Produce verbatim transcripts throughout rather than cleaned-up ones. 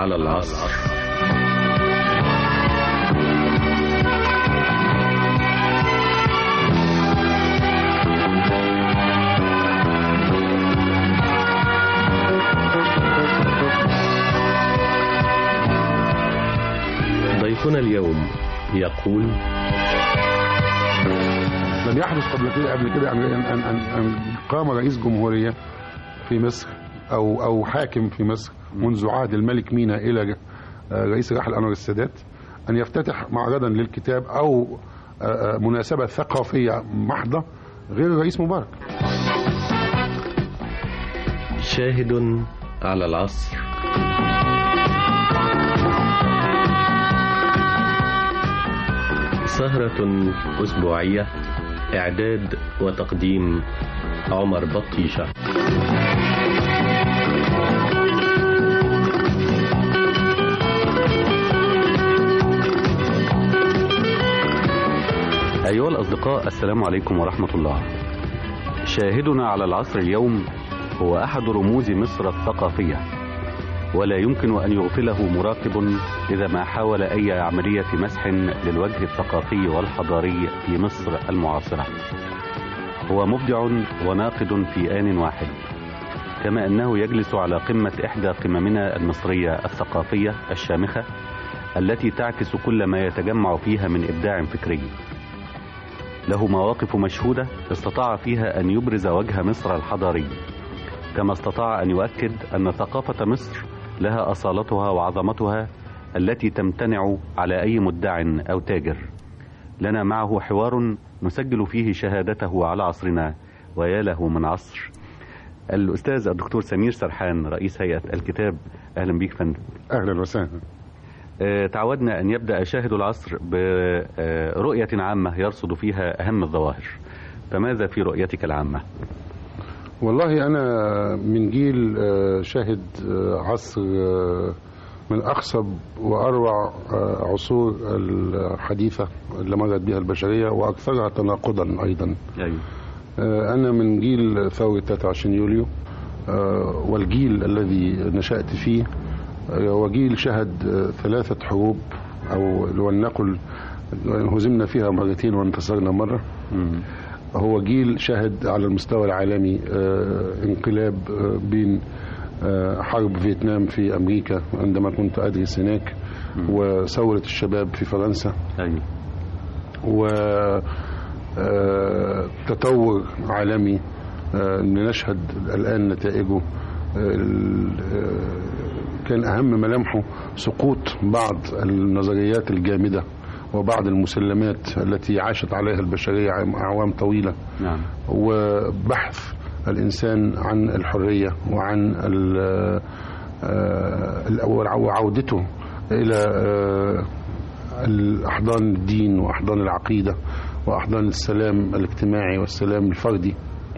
على العصر. ضيفنا اليوم يقول: لم يحدث قبل كده قبل كده أن أن أن أن قام رئيس جمهورية في مصر أو أو حاكم في مصر منذ عهد الملك مينا إلى رئيس الراحل أنور السادات أن يفتتح معرضا للكتاب أو مناسبة ثقافية محضة غير الرئيس مبارك. شاهد على العصر. سهرة أسبوعية، إعداد وتقديم عمر بطيشة. أيها الأصدقاء، السلام عليكم ورحمة الله. شاهدنا على العصر اليوم هو أحد رموز مصر الثقافية، ولا يمكن أن يغفله مراقب إذا ما حاول أي عملية مسح للوجه الثقافي والحضاري في مصر المعاصرة. هو مبدع وناقد في آن واحد، كما أنه يجلس على قمة إحدى قممنا المصرية الثقافية الشامخة التي تعكس كل ما يتجمع فيها من إبداع فكري. له مواقف مشهودة استطاع فيها أن يبرز وجه مصر الحضاري، كما استطاع أن يؤكد أن ثقافة مصر لها أصالتها وعظمتها التي تمتنع على أي مدع أو تاجر. لنا معه حوار نسجل فيه شهادته على عصرنا، ويا له من عصر. الأستاذ الدكتور سمير سرحان، رئيس هيئة الكتاب، أهلا بك فندم. أهلا وسهلا. أه تعودنا أن يبدأ شاهد العصر برؤية عامة يرصد فيها أهم الظواهر، فماذا في رؤيتك العامة؟ والله أنا من جيل شاهد عصر من أخصب وأروع عصور الحديثة اللي مرت بها البشرية وأكثرها تناقضا أيضا. أيوة. أنا من جيل ثورة ثلاثة وعشرين يوليو، والجيل الذي نشأت فيه هو جيل شهد ثلاثة حروب، أو ولنقل هزمنا فيها مرتين وانتصرنا مرة. م. هو جيل شهد على المستوى العالمي انقلاب بين حرب فيتنام في أمريكا عندما كنت أدرس هناك، وثورة الشباب في فرنسا، وتطور عالمي نشهد الآن نتائجه. كان أهم ملامحه سقوط بعض النظريات الجامدة وبعض المسلمات التي عاشت عليها البشرية أعوام طويلة. نعم. وبحث الإنسان عن الحرية وعن وعودته إلى أحضان الدين وأحضان العقيدة وأحضان السلام الاجتماعي والسلام الفردي.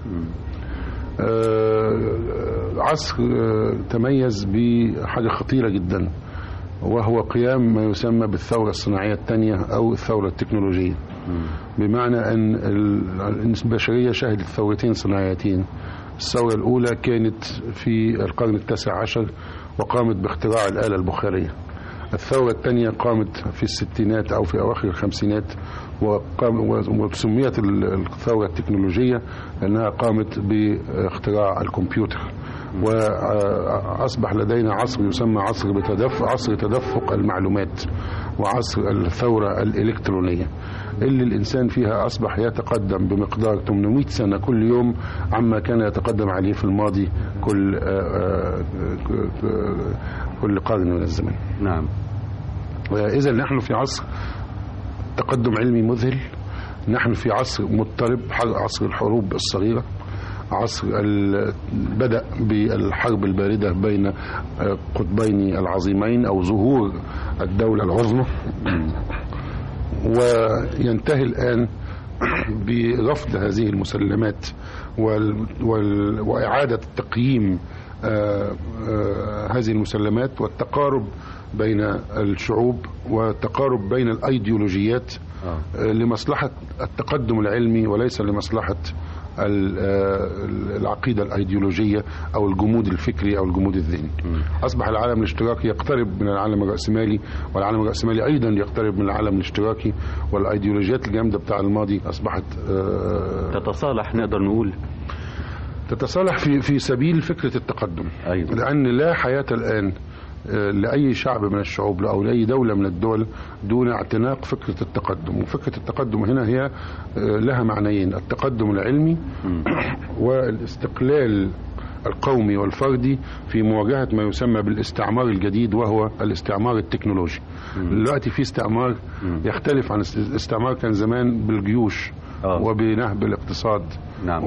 عصر تميز بحاجة خطيرة جدا، وهو قيام ما يسمى بالثورة الصناعية الثانية أو الثورة التكنولوجية. بمعنى أن البشرية شهدت ثورتين صناعيتين. الثورة الأولى كانت في القرن التاسع عشر وقامت باختراع الآلة البخارية. الثورة الثانية قامت في الستينات أو في أواخر الخمسينات، وسميت الثورة التكنولوجية لأنها قامت باختراع الكمبيوتر. وأصبح لدينا عصر يسمى عصر بتدفق عصر تدفق المعلومات، وعصر الثورة الإلكترونية اللي الإنسان فيها أصبح يتقدم بمقدار ثمانمائة سنة كل يوم عما كان يتقدم عليه في الماضي كل كل قرن من الزمن. نعم. إذا نحن في عصر تقدم علمي مذهل، نحن في عصر مضطرب، عصر الحروب الصغيرة، عصر بدأ بالحرب الباردة بين قطبين العظيمين أو ظهور الدولة العظمى، وينتهي الآن برفض هذه المسلمات وإعادة تقييم هذه المسلمات والتقارب بين الشعوب والتقارب بين الأيديولوجيات لمصلحة التقدم العلمي وليس لمصلحة العقيدة الأيديولوجية أو الجمود الفكري أو الجمود الذهني. أصبح العالم الاشتراكي يقترب من العالم الرأسمالي، والعالم الرأسمالي أيضا يقترب من العالم الاشتراكي، والأيديولوجيات الجامدة بتاع الماضي أصبحت تتصالح، نقدر نقول تتصالح في في سبيل فكرة التقدم. أيضا. لأن لا حياة الآن لأي شعب من الشعوب أو لأي دولة من الدول دون اعتناق فكرة التقدم. وفكرة التقدم هنا هي لها معنيين: التقدم العلمي والاستقلال القومي والفردي في مواجهة ما يسمى بالاستعمار الجديد، وهو الاستعمار التكنولوجي. دلوقتي في استعمار يختلف عن الاستعمار كان زمان بالجيوش أوه. وبنهب الاقتصاد. نعم.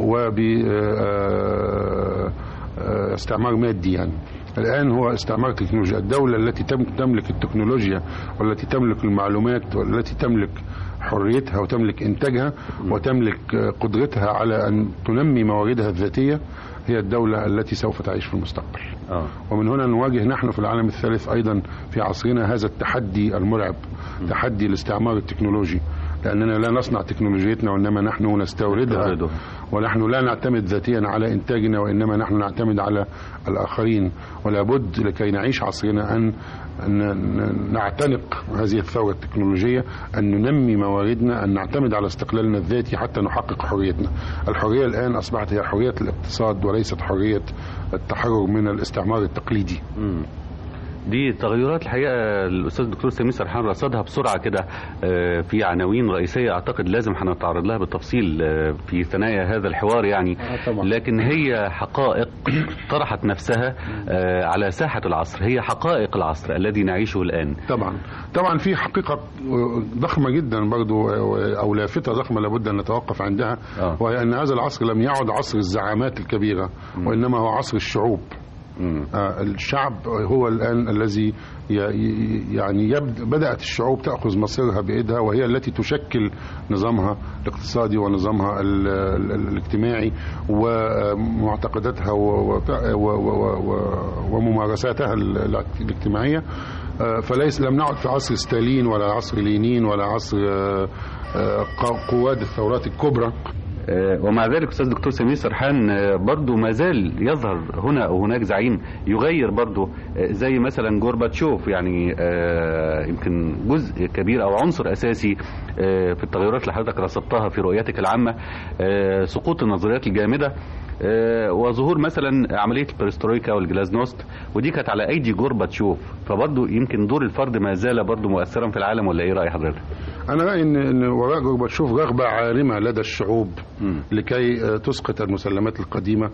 وباستعمار مادي. يعني الآن هو استعمار تكنولوجيا. الدولة التي تملك التكنولوجيا والتي تملك المعلومات والتي تملك حريتها وتملك إنتاجها وتملك قدرتها على أن تنمي مواردها الذاتية هي الدولة التي سوف تعيش في المستقبل. أوه. ومن هنا نواجه نحن في العالم الثالث أيضا في عصرنا هذا التحدي المرعب، م. تحدي الاستعمار التكنولوجي، لأننا لا نصنع تكنولوجيتنا وإنما نحن نستوردها، ونحن لا نعتمد ذاتيا على إنتاجنا وإنما نحن نعتمد على الآخرين. ولا بد لكي نعيش عصرنا أن نعتنق هذه الثورة التكنولوجية، أن ننمي مواردنا، أن نعتمد على استقلالنا الذاتي حتى نحقق حريتنا. الحرية الآن أصبحت هي حرية الاقتصاد وليست حرية التحرر من الاستعمار التقليدي. م. دي تغيرات الحقيقة الأستاذ الدكتور سمير سرحان رصدها بسرعة كده في عناوين رئيسية أعتقد لازم هنتعرض لها بالتفصيل في ثنايا هذا الحوار يعني. لكن هي حقائق طرحت نفسها على ساحة العصر، هي حقائق العصر الذي نعيشه الآن. طبعا طبعا في حقيقة ضخمة جدا برضو أو لافتة ضخمة لابد أن نتوقف عندها، آه. وهي أن هذا العصر لم يعد عصر الزعامات الكبيرة، م. وإنما هو عصر الشعوب. آه الشعب هو الآن الذي يعني يبدأ بدأت الشعوب تأخذ مصيرها بإيدها، وهي التي تشكل نظامها الاقتصادي ونظامها ال ال الاجتماعي ومعتقداتها وممارساتها الاجتماعية. آه فليس لم نعد في عصر ستالين ولا عصر لينين ولا عصر آه قواد الثورات الكبرى. ومع ذلك أستاذ دكتور سمير سرحان برضو ما زال يظهر هنا أو هناك زعيم يغير برضو، زي مثلا جورباتشوف، يعني يمكن جزء كبير أو عنصر أساسي في التغيرات اللي حضرتك رصدتها في رؤيتك العامة، سقوط النظريات الجامدة وظهور مثلا عملية البريسترويكا والجلازنوست، ودي كانت على أيدي جورباتشوف. فبرضو يمكن دور الفرد ما زال برضو مؤثرا في العالم، ولا إيه رأي حضرتك؟ أنا رأيي إن وراء جورباتشوف رغبة عارمة لدى الشعوب م. لكي تسقط المسلمات القديمة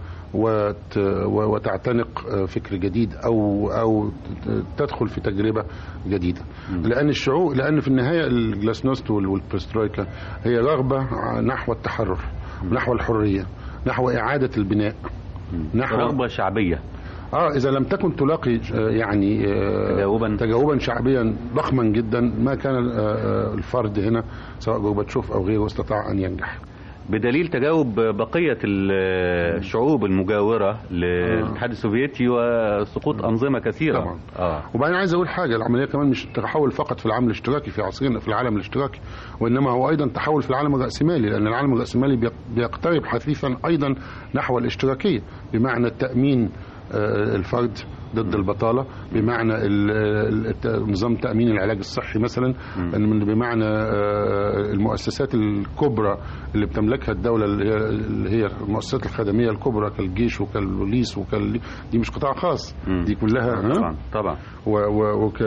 وتعتنق فكر جديد أو أو تدخل في تجربة جديدة. م. لأن الشعوب لأن في النهاية الجلازنوست والبريسترويكا هي رغبة نحو التحرر، م. نحو الحرية، نحو إعادة البناء، نحو رغبة شعبية. اه اذا لم تكن تلاقي يعني تجاوبا تجاوبا شعبيا ضخما جدا ما كان الفرد هنا سواء جورباتشوف او غيره استطاع ان ينجح. بدليل تجاوب بقية الشعوب المجاورة للاتحاد السوفيتي وسقوط أنظمة كثيرة. طبعا. آه. وبعدين عايز أقول حاجة، العملية كمان مش تحول فقط في العالم الاشتراكي في عصرنا في العالم الاشتراكي، وإنما هو أيضا تحول في العالم الرأسمالي، لأن العالم الرأسمالي بيقترب حثيثا أيضا نحو الاشتراكية، بمعنى التأمين الفرد ضد البطالة، بمعنى نظام تأمين العلاج الصحي مثلا، بمعنى المؤسسات الكبرى اللي بتملكها الدولة اللي هي المؤسسات الخدمية الكبرى كالجيش وكالبوليس وكال دي مش قطاع خاص، دي كلها طبعا طبعا وك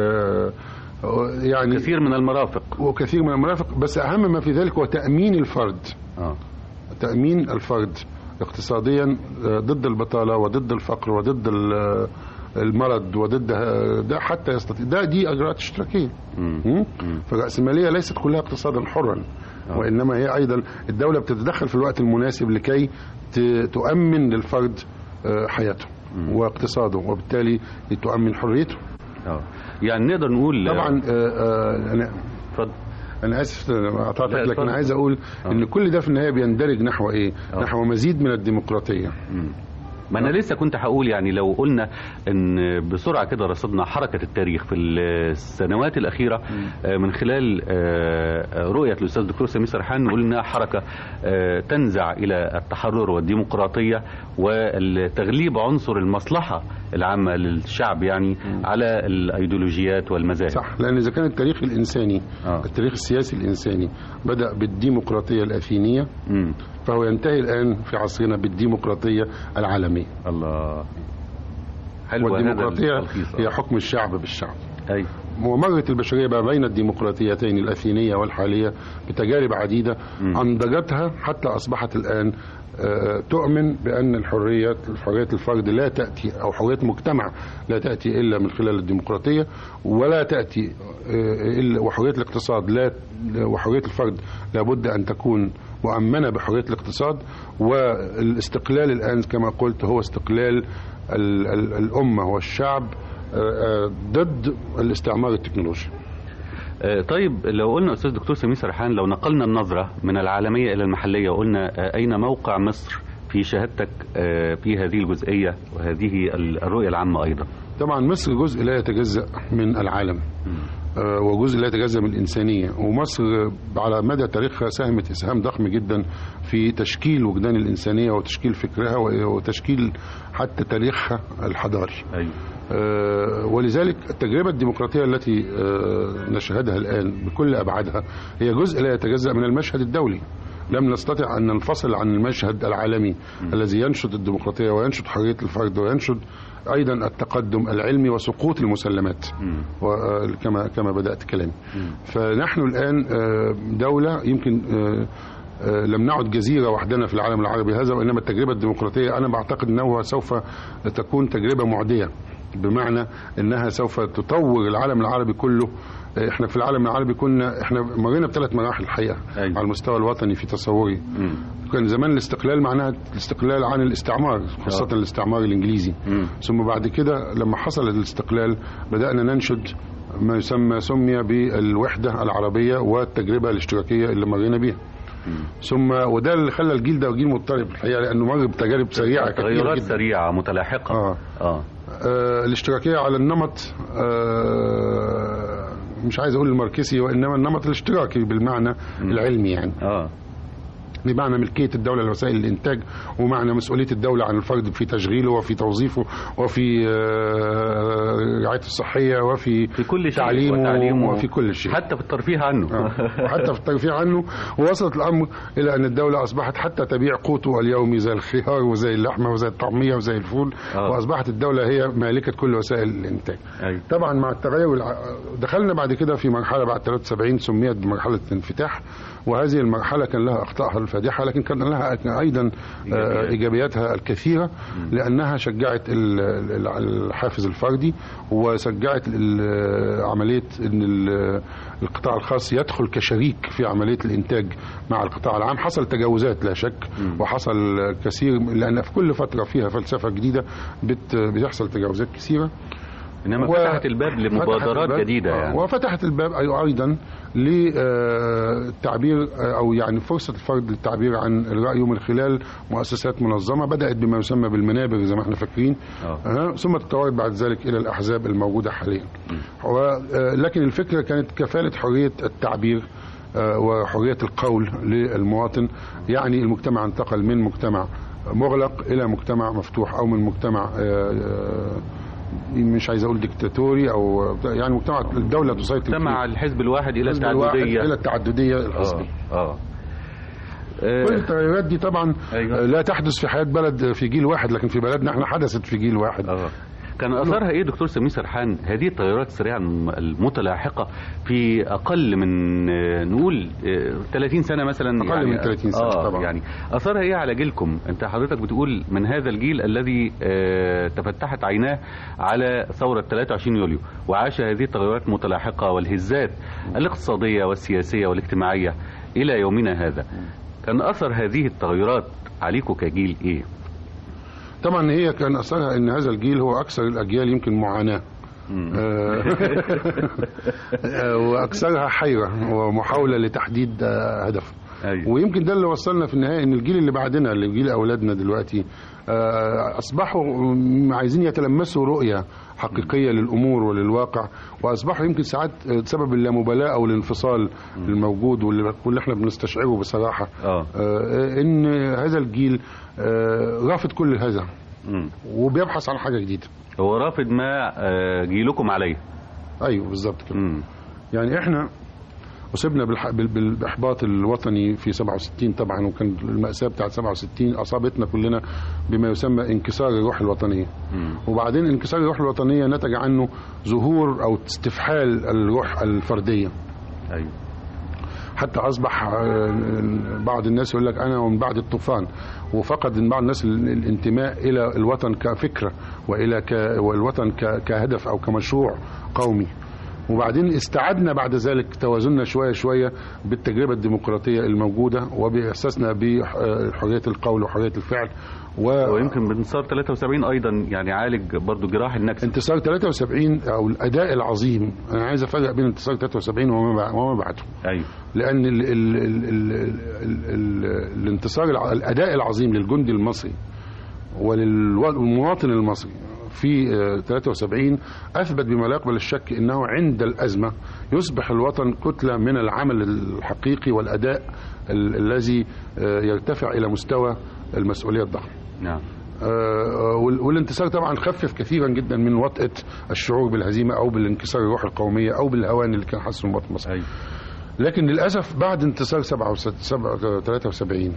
يعني كثير من المرافق وكثير من المرافق بس أهم ما في ذلك هو تأمين الفرد. آه. تأمين الفرد اقتصاديا ضد البطالة وضد الفقر وضد المرض وضد ده حتى يستطيع ده دي اجراءات اشتراكيه. فالرأسمالية ليست كلها اقتصادا حرا، وانما هي ايضا الدولة بتتدخل في الوقت المناسب لكي تؤمن للفرد حياته واقتصاده وبالتالي تؤمن حريته. يعني نقدر نقول طبعا انا اتفضل أنا آسف قطعتك، لكن أنا عايز أقول أوه. إن كل ده في النهاية بيندرج نحو إيه؟ أوه. نحو مزيد من الديمقراطية. مم. ما انا لسه كنت هقول يعني لو قلنا ان بسرعه كده رصدنا حركه التاريخ في السنوات الاخيره من خلال رؤيه الاستاذ الدكتور سمير سرحان، نقول انها حركه تنزع الى التحرر والديمقراطيه والتغليب عنصر المصلحه العامه للشعب يعني على الايديولوجيات والمذاهب. صح، لان اذا كان التاريخ الانساني آه. التاريخ السياسي الانساني بدا بالديمقراطيه الاثينيه م. فهو ينتهي الان في عصرنا بالديمقراطيه العالميه. الله، حلو. والديمقراطيه هي حكم الشعب بالشعب. اي ومرت البشريه ما بين الديمقراطيتين الاثينيه والحاليه بتجارب عديده م. انضجتها حتى اصبحت الان تؤمن بأن الحريات حرية الفرد لا تأتي أو حرية المجتمع لا تأتي إلا من خلال الديمقراطية، ولا تأتي إلا وحرية الاقتصاد لا وحرية الفرد لابد أن تكون مؤمنة بحرية الاقتصاد. والاستقلال الآن كما قلت هو استقلال الأمة والشعب ضد الاستعمار التكنولوجي. طيب لو قلنا أستاذ دكتور سمير سرحان، لو نقلنا النظرة من العالمية إلى المحلية وقلنا أين موقع مصر في شهادتك في هذه الجزئية وهذه الرؤية العامة أيضا؟ طبعا مصر جزء لا يتجزأ من العالم وجزء لا يتجزأ من الإنسانية، ومصر على مدى تاريخها ساهمت إسهام ضخم جدا في تشكيل وجدان الإنسانية وتشكيل فكرها وتشكيل حتى تاريخها الحضاري. أيوة. أه ولذلك التجربة الديمقراطية التي أه نشهدها الآن بكل أبعادها هي جزء لا يتجزأ من المشهد الدولي. لم نستطع أن ننفصل عن المشهد العالمي م. الذي ينشد الديمقراطية وينشد حرية الفرد وينشد أيضا التقدم العلمي وسقوط المسلمات كما كما بدأت كلامي. فنحن الآن دولة يمكن لم نعد جزيرة وحدنا في العالم العربي هذا، وإنما التجربة الديمقراطية أنا بعتقد أنها سوف تكون تجربة معدية، بمعنى أنها سوف تطور العالم العربي كله. احنا في العالم العربي كنا احنا مرينا بثلاث مراحل الحقيقه أيوة. على المستوى الوطني في تصوري. مم. كان زمان الاستقلال معناها الاستقلال عن الاستعمار، خاصه أوه. الاستعمار الانجليزي. مم. ثم بعد كده لما حصل الاستقلال بدانا ننشد ما يسمى سمي بالوحده العربيه والتجربه الاشتراكيه اللي مرينا بيها. مم. ثم وده اللي خلى الجيل ده جيل مضطرب الحقيقه، لانه مر بتجارب سريعه تغيرات سريعه متلاحقه. اه, آه. آه الاشتراكيه على النمط آه مش عايز اقول الماركسي، وانما النمط الاشتراكي بالمعنى م. العلمي يعني. اه بمعنى ملكية الدولة لوسائل الإنتاج، ومعنى مسؤولية الدولة عن الفرد في تشغيله وفي توظيفه وفي رعايته الصحية وفي في كل شيء تعليمه وفي كل شيء، حتى في الترفيه عنه. حتى في الترفيه عنه. ووصلت الأمر إلى أن الدولة أصبحت حتى تبيع قوته اليومي زي الخيار وزي اللحمة وزي الطعمية وزي الفول. أوه. وأصبحت الدولة هي مالكة كل وسائل الإنتاج. أي. طبعا مع التغير دخلنا بعد كده في مرحلة بعد ثلاثة وسبعين سميت بمرحلة الانفتاح، وهذه المرحلة كان لها أخطائها الفادحة لكن كان لها أيضا إيجابياتها الكثيرة، لأنها شجعت الحافز الفردي وشجعت عملية أن القطاع الخاص يدخل كشريك في عملية الإنتاج مع القطاع العام. حصل تجاوزات لا شك وحصل كثير، لأن في كل فترة فيها فلسفة جديدة بتحصل تجاوزات كثيرة، إنما و... فتحت الباب لمبادرات الباب جديدة يعني. وفتحت الباب أيضا للتعبير أو يعني فرصة الفرد للتعبير عن الرأي من خلال مؤسسات منظمة بدأت بما يسمى بالمنابر زي ما احنا فاكرين، أه. ثم تطورت بعد ذلك إلى الأحزاب الموجودة حاليا. لكن الفكرة كانت كفالة حرية التعبير وحرية القول للمواطن، يعني المجتمع انتقل من مجتمع مغلق إلى مجتمع مفتوح، أو من مجتمع مش عايز اقول ديكتاتوري او يعني مجتمع الدوله تسيطر مجتمع الحزب الواحد الى التعدديه الى التعدديه الحزبيه. اه اه كل التغيرات دي طبعا أيوة. لا تحدث في حياه بلد في جيل واحد، لكن في بلدنا احنا حدثت في جيل واحد. اه كان اثرها ايه دكتور سمير سرحان هذه التغيرات السريعه المتلاحقه في اقل من نقول ثلاثين سنه مثلا؟ اقل يعني من ثلاثين سنه آه طبعا. يعني اثرها ايه على جيلكم؟ انت حضرتك بتقول من هذا الجيل الذي آه تفتحت عيناه على ثوره ثلاثة وعشرين يوليو وعاش هذه التغيرات المتلاحقه والهزات الاقتصاديه والسياسيه والاجتماعيه الى يومنا هذا. كان اثر هذه التغيرات عليكم كجيل ايه؟ طبعا هي كان أثرها أن هذا الجيل هو أكثر الأجيال يمكن معاناة وأكثرها حيرة ومحاولة لتحديد هدف. أيوة. ويمكن ده اللي وصلنا في النهايه ان الجيل اللي بعدنا، اللي جيل اولادنا دلوقتي، اصبحوا عايزين يتلمسوا رؤيه حقيقيه للامور وللواقع، واصبحوا يمكن ساعات سبب اللامبالاه او الانفصال الموجود واللي احنا بنستشعره بصراحه آه. ان هذا الجيل رافض كل هذا وبيبحث عن حاجه جديده. هو رافض ما جيلكم عليه. ايوه بالظبط كده. يعني احنا أصبنا بالإحباط الوطني في سبعة وستين طبعا، وكان المأساة بتاعت سبعة وستين أصابتنا كلنا بما يسمى انكسار الروح الوطنية. مم. وبعدين انكسار الروح الوطنية نتج عنه ظهور أو استفحال الروح الفردية. أيوة. حتى أصبح بعض الناس يقول لك أنا ومن بعد الطوفان، وفقد بعض الناس الانتماء إلى الوطن كفكرة وإلى ك... والوطن ك... كهدف أو كمشروع قومي. وبعدين استعدنا بعد ذلك توازننا شوية شوية بالتجربة الديمقراطية الموجودة وبإحساسنا بحرية القول وحرية الفعل و... ويمكن بانتصار ثلاثة وسبعين أيضا يعني عالج برضو جراح النكسة. انتصار ثلاثة وسبعين أو الأداء العظيم، أنا عايز أفرق بين انتصار ثلاثة وسبعين وما بعده. أيوة. لأن ال ال ال ال ال ال الانتصار الأداء العظيم للجندي المصري وللمواطن المصري في ثلاثة وسبعين أثبت بما لا يقبل الشك أنه عند الأزمة يصبح الوطن كتلة من العمل الحقيقي والأداء الذي يرتفع إلى مستوى المسؤولية الضخمة. نعم. والانتصار طبعا خفف كثيرا جدا من وطأة الشعور بالهزيمة أو بالانكسار الروح القومية أو بالهوان اللي كان حاسه المواطن المصري. أيوة. لكن للأسف بعد انتصار ثلاثة وسبعين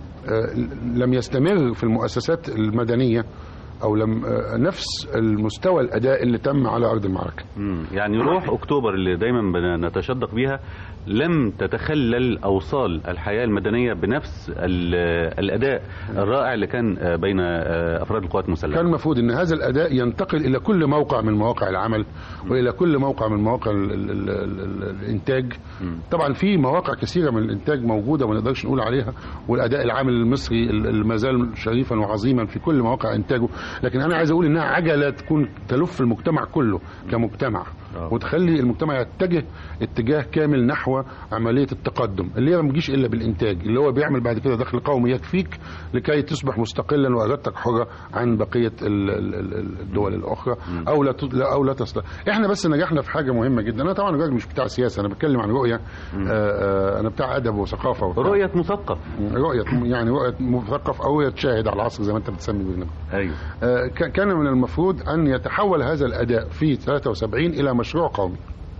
لم يستمر في المؤسسات المدنية أو لم نفس المستوى الأداء اللي تم على أرض المعركة. يعني روح أكتوبر اللي دايما بنتشدق بيها لم تتخلل أوصال الحياة المدنية بنفس الأداء الرائع اللي كان بين أفراد القوات المسلحة. كان المفروض أن هذا الأداء ينتقل إلى كل موقع من مواقع العمل وإلى كل موقع من مواقع الإنتاج. طبعا في مواقع كثيرة من الإنتاج موجودة ما نقدرش نقول عليها، والأداء العامل المصري ما زال شريفا وعظيما في كل مواقع إنتاجه، لكن أنا عايز أقول إنها عجلة تكون تلف المجتمع كله كمجتمع وتخلي المجتمع يتجه اتجاه كامل نحو عملية التقدم اللي هي ما بتجيش إلا بالإنتاج، اللي هو بيعمل بعد كده دخل قومي يكفيك لكي تصبح مستقلا وإرادتك حرة عن بقية الدول الأخرى أو لا أو لا تصل. إحنا بس نجحنا في حاجة مهمة جدا. أنا طبعا راجل مش بتاع سياسة، أنا بتكلم عن رؤية. آآ أنا بتاع أدب وثقافة وبتاع. رؤية مثقف. رؤية يعني رؤية مثقف أو رؤية شاهد على العصر زي ما أنت بتسمي بينا. أيوه. كان من المفروض أن يتحول هذا الأداء في ثلاثة وسبعين إلى مشروع قومي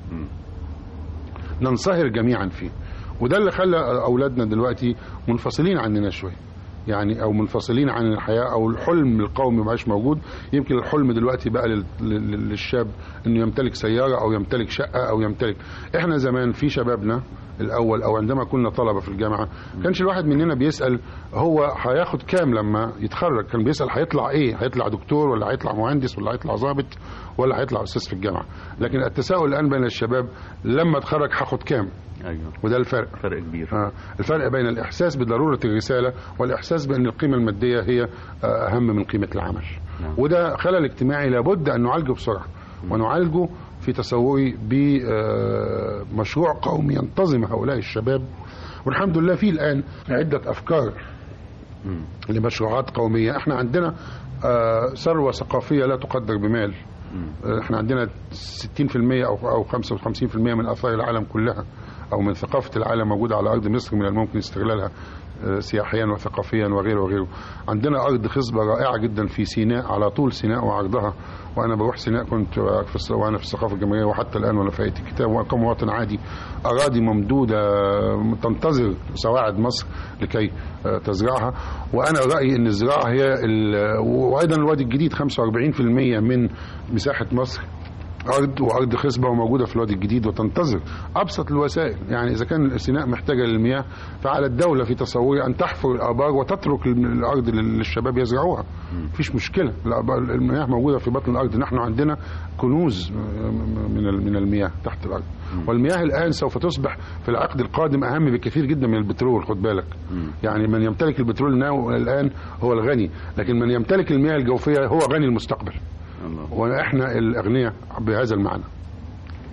ننصهر جميعا فيه، وده اللي خلى أولادنا دلوقتي منفصلين عننا شوية، يعني أو منفصلين عن الحياة أو الحلم القومي مبقاش موجود. يمكن الحلم دلوقتي بقى للشاب إنه يمتلك سيارة أو يمتلك شقة أو يمتلك. إحنا زمان في شبابنا الأول أو عندما كنا طلبة في الجامعة كانش الواحد مننا بيسأل هو هياخد كام لما يتخرج، كان بيسأل هيطلع إيه، هيطلع دكتور ولا هيطلع مهندس ولا هيطلع ضابط ولا هيطلع أستاذ في الجامعة. لكن التساؤل الآن بين الشباب لما اتخرج هاخد كام. أيوة. وده الفرق، فرق كبير. آه. الفرق بين الإحساس بضرورة الرسالة والإحساس بأن القيمة المادية هي أهم من قيمة العمل. نعم. وده خلل اجتماعي لابد أن نعالجه بسرعة م. ونعالجه في تصوري بمشروع قومي ينتظم هؤلاء الشباب. والحمد لله في الآن عدة أفكار م. لمشروعات قومية. احنا عندنا ثروة ثقافية لا تقدر بمال. احنا عندنا ستين في المية او او خمسة وخمسين في المية من اثار العالم كلها او من ثقافة العالم موجودة على ارض مصر، من الممكن استغلالها سياحيا وثقافيا وغيره وغيره. عندنا ارض خصبة رائعة جدا في سيناء على طول سيناء وعرضها، وانا بروح سيناء كنت وانا في الثقافة الجماهيرية وحتى الان وانا في هيئة الكتاب وكمواطن عادي. اراضي ممدودة تنتظر سواعد مصر لكي تزرعها. وانا رايي ان الزراعة هي وايضا الوادي الجديد خمسة وأربعين في المية من مساحة مصر أرض وأرض خصبة وموجودة في الوادي الجديد وتنتظر أبسط الوسائل. يعني إذا كان سيناء محتاجة للمياه فعلى الدولة في تصوري أن تحفر الآبار وتترك الأرض للشباب يزرعوها. مفيش مشكلة، المياه موجودة في بطن الأرض. نحن عندنا كنوز من من المياه تحت الأرض، والمياه الآن سوف تصبح في العقد القادم أهم بكثير جدا من البترول. خد بالك، يعني من يمتلك البترول الآن هو الغني، لكن من يمتلك المياه الجوفية هو غني المستقبل، وإحنا الأغنياء بهذا المعنى.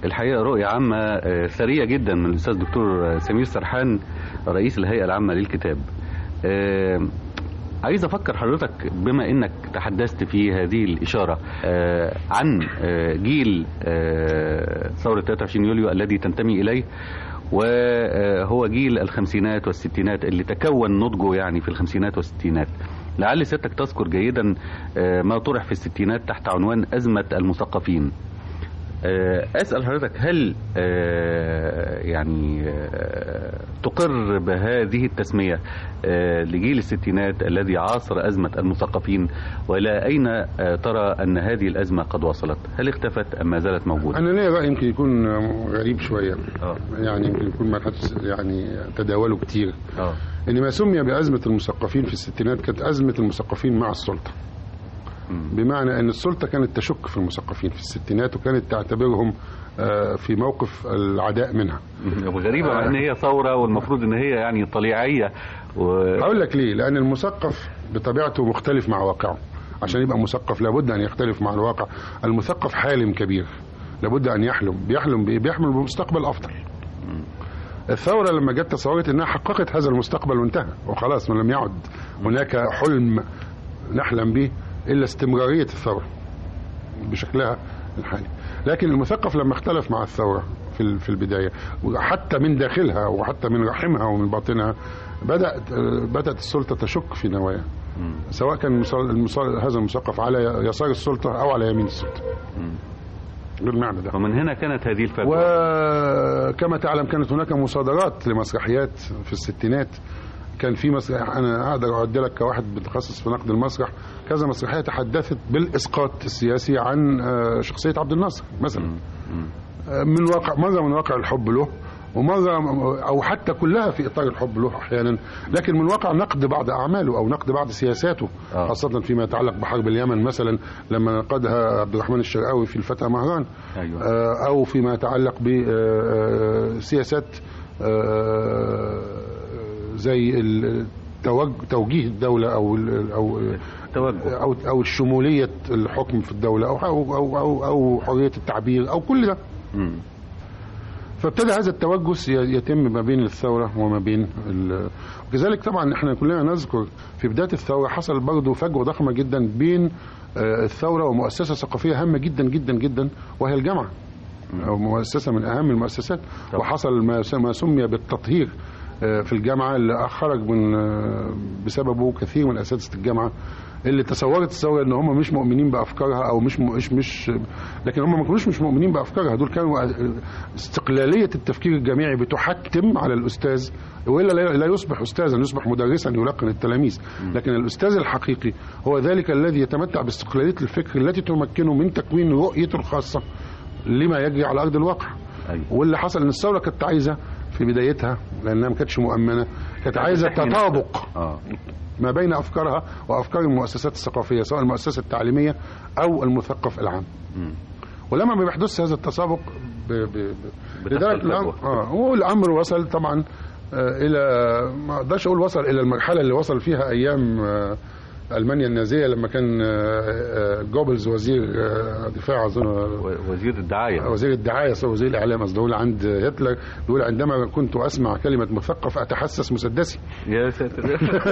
الحقيقة رؤية عامة ثرية جدا من الأستاذ دكتور سمير سرحان رئيس الهيئة العامة للكتاب. عايز أفكر حضرتك بما أنك تحدثت في هذه الإشارة عن جيل ثورة ثلاثة وعشرين يوليو الذي تنتمي إليه، وهو جيل الخمسينات والستينات اللي تكون نضجه يعني في الخمسينات والستينات. لعل سيادتك تذكر جيدا ما طرح في الستينات تحت عنوان أزمة المثقفين. أسأل حضرتك هل يعني تقر بهذه التسمية لجيل الستينات الذي عاصر أزمة المثقفين، وإلى أين ترى أن هذه الأزمة قد وصلت؟ هل اختفت أم ما زالت موجودة؟ أنا ليه رأي يمكن يكون غريب شوية. أوه. يعني يمكن يكون ما حدش يعني تداوله كتير. أوه. إن ما سمي بأزمة المثقفين في الستينات كانت أزمة المثقفين مع السلطة، بمعنى أن السلطة كانت تشك في المثقفين في الستينات وكانت تعتبرهم في موقف العداء منها. غريبة مع أن هي ثورة والمفروض أن هي يعني طليعية و... أقول لك ليه؟ لأن المثقف بطبيعته مختلف مع واقعه. عشان يبقى مثقف لابد أن يختلف مع الواقع. المثقف حالم كبير، لابد أن يحلم. بيحلم بإيه؟ بيحلم بمستقبل أفضل. الثورة لما جت تصورت أنها حققت هذا المستقبل وانتهى وخلاص، ما لم يعد هناك حلم نحلم به إلا استمرارية الثورة بشكلها الحالي. لكن المثقف لما اختلف مع الثورة في في البداية وحتى من داخلها وحتى من رحمها ومن باطنها بدأت بدأت السلطة تشك في نوايا، سواء كان هذا المثقف على يسار السلطة أو على يمين السلطة. بالمعنى ده. ومن هنا كانت هذه الفتوى. وكما تعلم كانت هناك مصادرات لمسرحيات في الستينات. كان في مسرح انا اقدر اعد لك كواحد متخصص في نقد المسرح كذا مسرحيه تحدثت بالاسقاط السياسي عن شخصيه عبد الناصر مثلا، من واقع مره من واقع الحب له، ومره او حتى كلها في اطار الحب له احيانا، لكن من واقع نقد بعض اعماله او نقد بعض سياساته، خاصه فيما يتعلق بحرب اليمن مثلا لما نقدها عبد الرحمن الشرقاوي في الفتى مهران، او فيما يتعلق بسياسات زي توجيه الدولة أو أو أو أو الشمولية الحكم في الدولة أو أو أو أو حرية التعبير أو كل ده. فابتدى هذا التوجس يتم ما بين الثورة وما بين وكذلك طبعا احنا كلنا نذكر في بداية الثورة حصل برضه فجوة ضخمة جدا بين الثورة ومؤسسة ثقافية هامة جدا جدا جدا وهي الجامعة، أو مؤسسة من أهم المؤسسات. وحصل ما سمي بالتطهير في الجامعة اللي خرج من بسببه كثير من أساتذة الجامعة اللي تصورت الثورة ان هم مش مؤمنين بأفكارها او مش مش مش لكن هم ما كانوش مش مؤمنين بأفكارها، دول كانوا استقلالية التفكير الجامعي بتحتم على الأستاذ، وإلا لا يصبح أستاذا، يصبح مدرسا يلقن التلاميذ. لكن الأستاذ الحقيقي هو ذلك الذي يتمتع باستقلالية الفكر التي تمكنه من تكوين رؤيته الخاصة لما يجري على أرض الواقع. واللي حصل ان الثورة كانت عايزة في بدايتها لأنها ما كانتش مؤمنة، كانت عايزة تطابق ما بين أفكارها وأفكار المؤسسات الثقافية سواء المؤسسة التعليمية أو المثقف العام. ولما ما بيحدث هذا التسابق لذلك الأمر آه والأمر وصل طبعا آه إلى ما أقدرش أقول وصل إلى المرحلة اللي وصل فيها أيام آه ألمانيا النازية لما كان جوبلز وزير دفاع أظن وزير الدعاية وزير الدعاية وزير الإعلام قصده دول عند هتلر، بيقول عندما كنت أسمع كلمة مثقف أتحسس مسدسي. يا ساتر.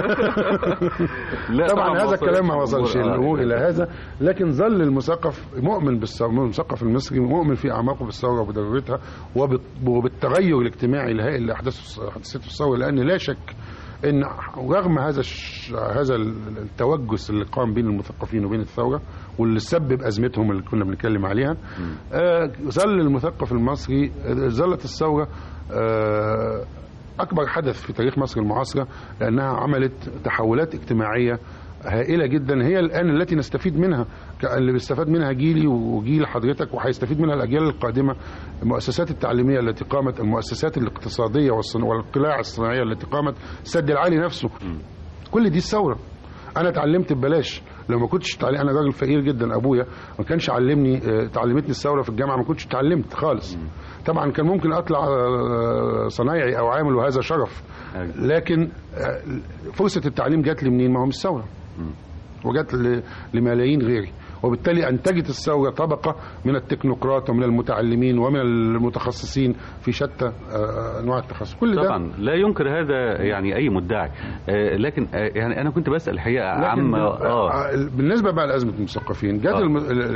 طبعا هذا الكلام ما وصلش الأمور إلى هذا، لكن ظل المثقف مؤمن بالثورة، المثقف المصري مؤمن في أعماقه بالثورة وبضرورتها وبالتغير الاجتماعي الهائل اللي حدثته الثورة، لأن لا شك ان رغم هذا هذا التوجس اللي قام بين المثقفين وبين الثوره واللي سبب ازمتهم اللي كنا بنتكلم عليها، آه ظل المثقف المصري ظلت الثوره آه اكبر حدث في تاريخ مصر المعاصره، لانها عملت تحولات اجتماعيه هائله جدا هي الان التي نستفيد منها، اللي بيستفاد منها جيلي وجيل حضرتك وهيستفيد منها الاجيال القادمه. المؤسسات التعليميه التي قامت، المؤسسات الاقتصاديه والقلاع الصناعيه التي قامت، السد العالي نفسه، كل دي الثوره. انا اتعلمت ببلاش، لو ما كنتش تعلم انا راجل فقير جدا، ابويا ما كانش علمني، تعلمتني الثوره في الجامعه ما كنتش اتعلمت خالص. طبعا كان ممكن اطلع صنايعي او عامل وهذا شرف، لكن فرصه التعليم جات لي منين؟ ما هو من الثوره، وجات لملايين غيري. وبالتالي أنتجت الثورة طبقة من التكنوقراط ومن المتعلمين ومن المتخصصين في شتى أنواع التخصص. كل ده طبعا لا ينكر هذا يعني أي مدعي، لكن يعني أنا كنت بسأل الحقيقة عم آه بالنسبة بقى لأزمة المثقفين جات آه. الم...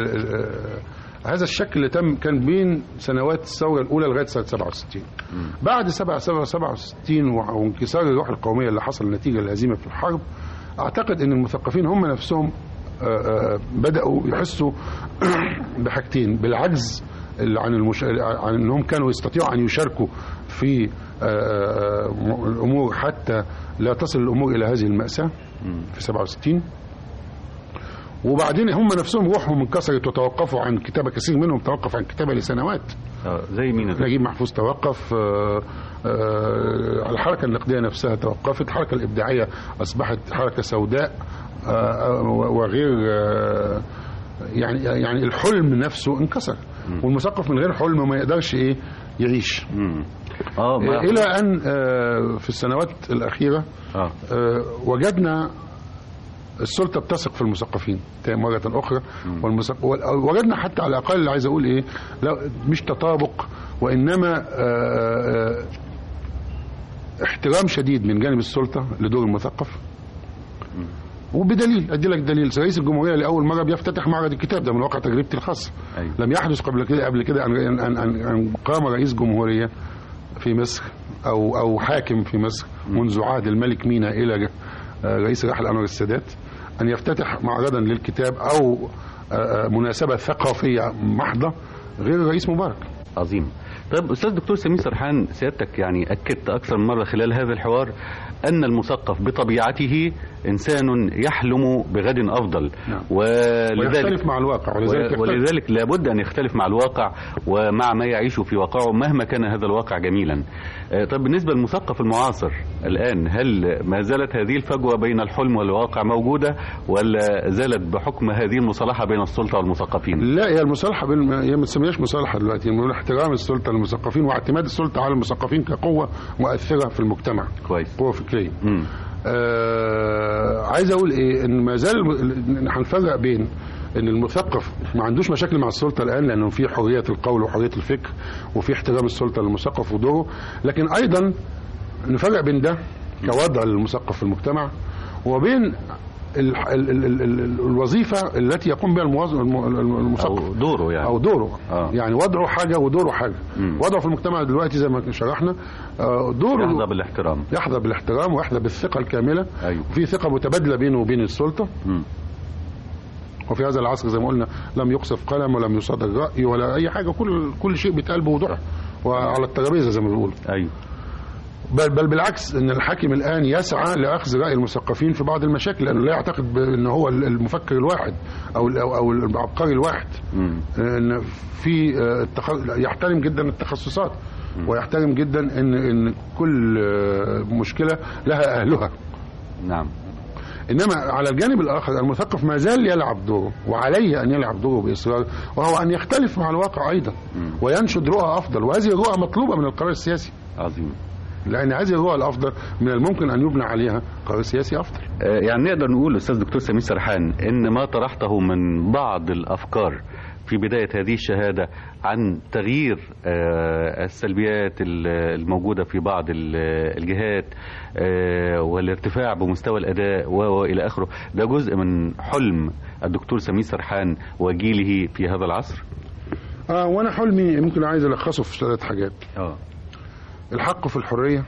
هذا الشكل اللي تم كان بين سنوات الثورة الأولى لغاية سنة سبعة وستين. م. بعد سبعة وستين وانكسار الروح القومية اللي حصل نتيجة الهزيمة في الحرب، أعتقد أن المثقفين هم نفسهم بدأوا يحسوا بحاجتين: بالعجز عن المش... عن أنهم كانوا يستطيعوا أن يشاركوا في الأمور حتى لا تصل الأمور إلى هذه المأساة في سبعة وستين. وبعدين هم نفسهم روحهم انكسرت وتوقفوا عن كتابة، كثير منهم توقف عن كتابة لسنوات. اه زي مين؟ نجيب محفوظ توقف، آآ آآ الحركة النقدية نفسها توقفت، الحركة الإبداعية أصبحت حركة سوداء وغير يعني يعني الحلم نفسه انكسر، والمثقف من غير حلم ما يقدرش ايه يعيش. اه الى ان في السنوات الأخيرة آه. وجدنا السلطة بتثق في المثقفين مرة أخرى، والمثق... وجدنا حتى على الأقل اللي عايز أقول إيه، لا مش تطابق وإنما آآ آآ احترام شديد من جانب السلطة لدور المثقف. وبدليل أدي لك دليل: رئيس الجمهورية لأول مرة بيفتتح معرض الكتاب، ده من واقع تجربتي الخاصة. أيوة. لم يحدث قبل كده قبل كده أن أن أن, أن قام رئيس جمهورية في مصر أو أو حاكم في مصر منذ عهد الملك مينا إلى رئيس الراحل أنور السادات أن يفتتح معرضا للكتاب أو مناسبة ثقافية محضة غير الرئيس مبارك. عظيم. طيب أستاذ دكتور سمير سرحان، سيادتك يعني أكدت أكثر من مرة خلال هذا الحوار أن المثقف بطبيعته إنسان يحلم بغد أفضل. نعم. ولذلك ويختلف مع الواقع، ولذلك, ولذلك لابد أن يختلف مع الواقع ومع ما يعيش في واقعه مهما كان هذا الواقع جميلا. طيب بالنسبة للمثقف المعاصر الآن، هل ما زالت هذه الفجوة بين الحلم والواقع موجودة، ولا زالت بحكم هذه المصالحة بين السلطة والمثقفين؟ لا، هي المصالحة بين... هي ما تسميهاش مصالحة دلوقتي، من احترام السلطة للمثقفين واعتماد السلطة على المثقفين كقوة مؤثرة في المجتمع. كويس. قوة فكرية. آه عايز اقول ايه، ان ما زال هنفرق بين ان المثقف ما عندوش مشاكل مع السلطه الان لانه في حريه القول وحريه الفكر وفي احترام السلطه للمثقف ودوره، لكن ايضا نفرق بين ده كوضع للمثقف في المجتمع وبين ال ال ال ال ال الوظيفه التي يقوم بها المثقف او دوره يعني او دوره آه. يعني وضعه حاجه ودوره حاجه. مم. وضعه في المجتمع دلوقتي زي ما شرحنا دوره يحظى بالاحترام يحظى بالاحترام ويحظى بالثقه الكامله. أيوه. وفي ثقه متبادله بينه وبين السلطه. مم. وفي هذا العصر زي ما قلنا لم يقصف قلم ولم يصادر راي ولا اي حاجه، كل كل شيء بيتقال بوضوح وعلى الترابيزه زي ما بيقولوا. ايوه. بل, بل بالعكس، ان الحاكم الان يسعى لاخذ راي المثقفين في بعض المشاكل، لانه لا يعتقد ان هو المفكر الواحد او او, أو العبقري الواحد. م. ان في يحترم جدا التخصصات. م. ويحترم جدا ان ان كل مشكله لها اهلها. نعم. انما على الجانب الاخر المثقف ما زال يلعب دوره، وعليه ان يلعب دوره باصرار، وهو ان يختلف مع الواقع ايضا. م. وينشد رؤى افضل، وهذه الرؤى مطلوبه من القرار السياسي. عظيم. لأن هذه الرؤى الأفضل من الممكن أن يبنى عليها قرار سياسي أفضل. يعني نقدر نقول أستاذ دكتور سمير سرحان إن ما طرحته من بعض الأفكار في بداية هذه الشهادة عن تغيير السلبيات الموجودة في بعض الجهات والارتفاع بمستوى الأداء وإلى آخره، ده جزء من حلم الدكتور سمير سرحان وجيله في هذا العصر؟ آه وأنا حلمي ممكن عايز ألخصه في ثلاث حاجات. آه. الحق في الحرية،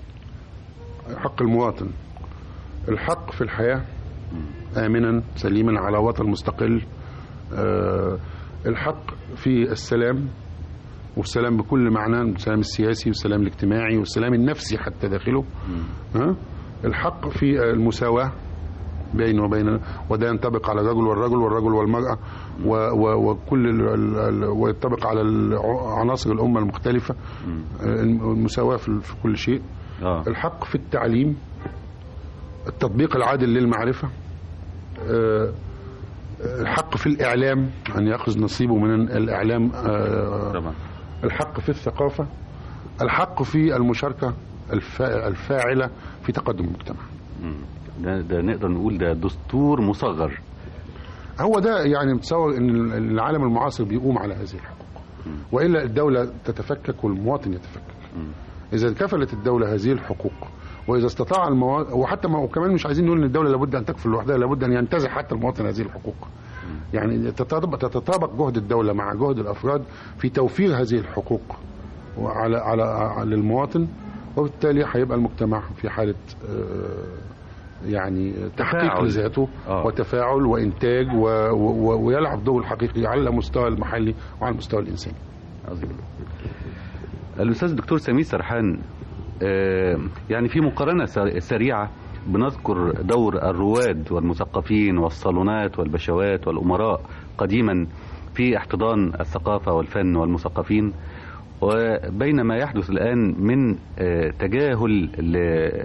حق المواطن، الحق في الحياة آمنا سليما على وطن مستقل، أه الحق في السلام، والسلام بكل معناه، السلام السياسي والسلام الاجتماعي والسلام النفسي حتى داخله. أه الحق في المساواة بينه وبين، وده ينطبق على الرجل والرجل والرجل والمرأة وكل وينطبق على عناصر الأمة المختلفة. المساواة في كل شيء. آه. الحق في التعليم، التطبيق العادل للمعرفة، أه الحق في الإعلام أن يأخذ نصيبه من الإعلام. أه الحق في الثقافة، الحق في المشاركة الفاعلة في تقدم المجتمع. ده, ده نقدر نقول ده دستور مصغر. هو ده يعني متصور ان العالم المعاصر بيقوم على هذه الحقوق، والا الدوله تتفكك والمواطن يتفكك. اذا كفلت الدوله هذه الحقوق، واذا استطاع المواطن، وحتى ما وكمان مش عايزين نقول ان الدوله لابد ان تكفل لوحدها، لابد ان ينتزع حتى المواطن هذه الحقوق. يعني تتطابق تتطابق جهد الدوله مع جهد الافراد في توفير هذه الحقوق على على, على المواطن، وبالتالي هيبقى المجتمع في حاله يعني تحقيق لذاته آه. وتفاعل وانتاج و... و... ويلعب دور الحقيقي على المستوى المحلي وعلى المستوى الانساني. عظيم. الاستاذ الدكتور سمير سرحان، آه يعني في مقارنه سريعه بنذكر دور الرواد والمثقفين والصالونات والبشوات والامراء قديما في احتضان الثقافه والفن والمثقفين، وبين ما يحدث الان من آه تجاهل ل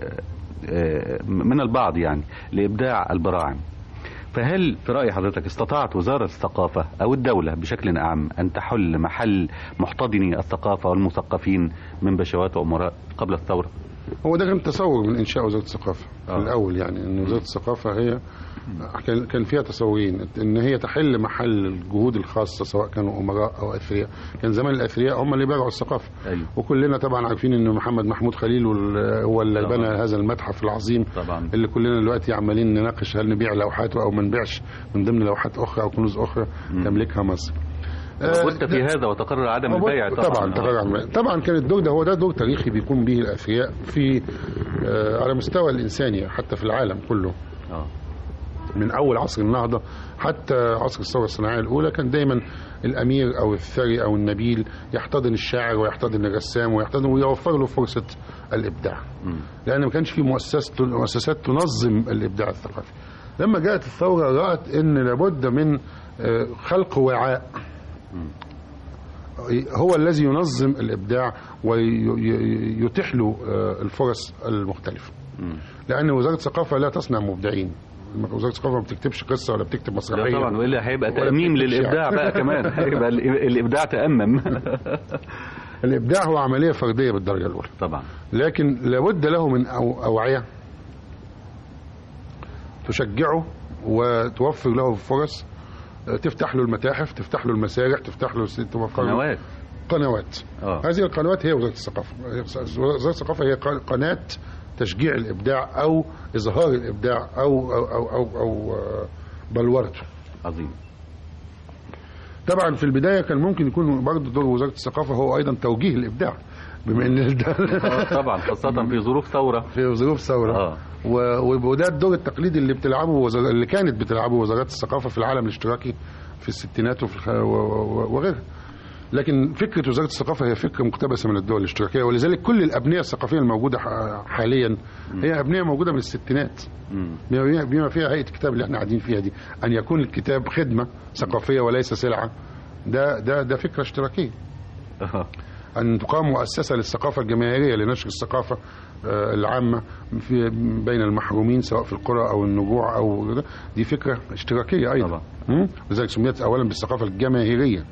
من البعض يعني لإبداع البراعم. فهل في رأي حضرتك استطاعت وزارة الثقافة أو الدولة بشكل أعم أن تحل محل محتضني الثقافة والمثقفين من بشوات وأمراء قبل الثورة؟ هو ده كان تصور من إنشاء وزارة الثقافة في آه. الأول، يعني أن وزارة الثقافة هي كان فيها تصورين، ان هي تحل محل الجهود الخاصه سواء كانوا امراء او اثرياء. كان زمان الاثرياء هم اللي بيرعوا الثقافه. أيوه. وكلنا طبعا عارفين ان محمد محمود خليل هو اللي بنى هذا المتحف العظيم طبعا. اللي كلنا دلوقتي عمالين نناقش هل نبيع لوحاته او ما نبيعش من ضمن لوحات اخرى او كنوز اخرى م. تملكها مصر. قلت في هذا وتقرر عدم البيع طبعا. طبعا طبعا, طبعا كان الدور ده هو ده دور تاريخي بيقوم به الاثرياء في آه على مستوى الانسانيه حتى في العالم كله. آه. من أول عصر النهضة حتى عصر الثورة الصناعية الأولى كان دايما الأمير أو الثري أو النبيل يحتضن الشاعر ويحتضن الرسام ويحتضن ويوفر له فرصة الإبداع، لأن ما كانش في مؤسسات مؤسسات تنظم الإبداع الثقافي. لما جاءت الثورة رأت أن لابد من خلق وعاء هو الذي ينظم الإبداع ويتيح له الفرص المختلفة، لأن وزارة الثقافة لا تصنع مبدعين. وزارة الثقافة ما بتكتبش قصة ولا بتكتب مسرحية طبعا، والا هيبقى تأميم للإبداع بقى كمان هيبقى الإبداع تأمم. الإبداع هو عملية فردية بالدرجة الأولى طبعا، لكن لابد له من أوعية تشجعه وتوفر له فرص، تفتح له المتاحف، تفتح له المسارح، تفتح له قنوات قنوات آه. هذه القنوات هي وزارة الثقافة. وزارة الثقافة هي قناة تشجيع الإبداع أو إظهار الإبداع أو أو أو أو, أو بلورته. عظيم. طبعا في البداية كان ممكن يكون برضه دور وزارة الثقافة هو أيضا توجيه الإبداع، بما إن طبعا خاصة في ظروف ثورة في ظروف ثورة آه. وده الدور التقليدي اللي بتلعبه وزار... اللي كانت بتلعبه وزارات الثقافة في العالم الاشتراكي في الستينات وفي الخ... وغيرها. لكن فكرة وزارة الثقافة هي فكرة مقتبسة من الدول الاشتراكية، ولذلك كل الأبنية الثقافية الموجودة حاليا هي أبنية موجودة من الستينات، بما فيها هيئة الكتاب اللي احنا قاعدين فيها دي، أن يكون الكتاب خدمة ثقافية وليس سلعة. ده ده ده فكرة اشتراكية. أن تقام مؤسسة للثقافة الجماهيرية لنشر الثقافة العامة في بين المحرومين سواء في القرى أو النجوع أو ده، دي فكرة اشتراكية أيضا، لذلك سميت أولا بالثقافة الجماهيرية.